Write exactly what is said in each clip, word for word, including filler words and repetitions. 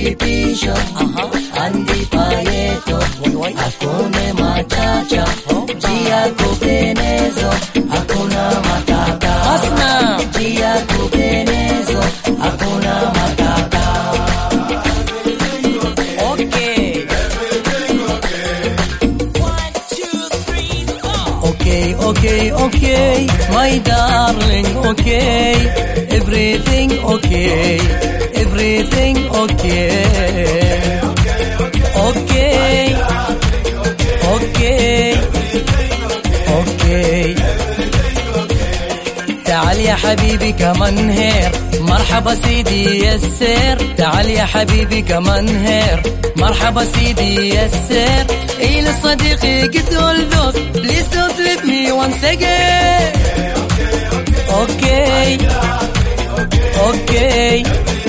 majaribisho, andi payeto, hakuna machacha, njia kupenezo, hakuna matata. Njia kupenezo, hakuna matata. Okay. One, two, three, four. Okay, okay, okay, my darling, okay, everything okay, everything okay, okay, okay, okay. تعال يا حبيبي كمان هير، مرحبا سيدي يسر. تعال يا حبيبي كمان هير، مرحبا سيدي يسر. إيه لصديقي قلت الذوق please don't leave me once again. Okay, okay,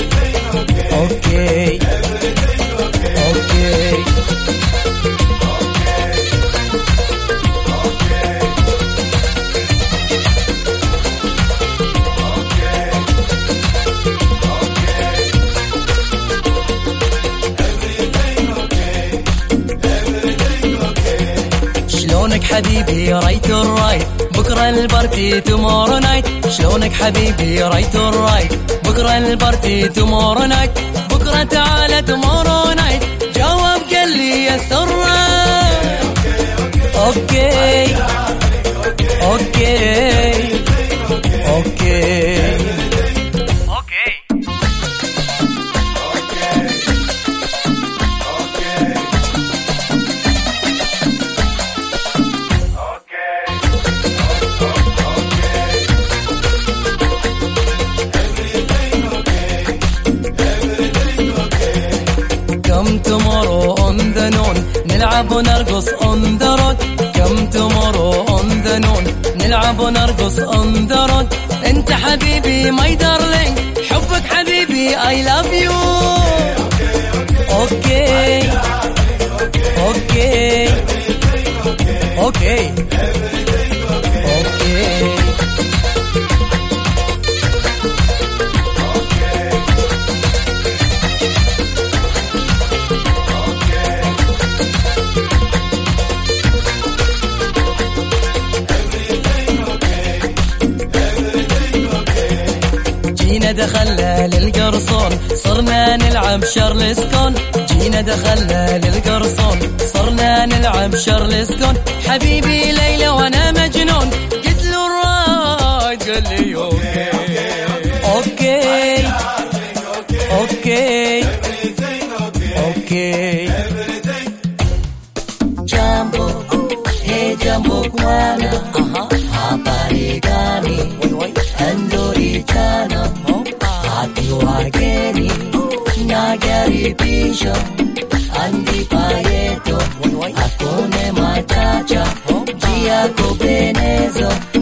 okay, okay. شلونك حبيبي رايت الرايت، بكرة البارتي تومورو نايت. شلونك حبيبي رايت الرايت، بكرة البارتي تومورو نايت. بكرة تعالى تومورو نايت، جواب قال لي يس الرايت. اوكي اوكي اوكي Come tomorrow on the noon نلعب ونرقص on the road. Come tomorrow on the noon نلعب ونرقص on the road. انت حبيبي my darling، حبك حبيبي I love you. Okay okay okay okay. جينا دخلنا للقرصون صرنا نلعب شارلستون. جينا دخلنا للقرصون صرنا نلعب شارلستون. حبيبي ليلى وانا مجنون، قلت له الرايد قال لي اوكي اوكي اوكي اوكي. Jambo, hey jambo kwana, habari gani? Andoricano, hati wageni, najaribisho, andi payeto, hakuna machacha, njia kupenezo.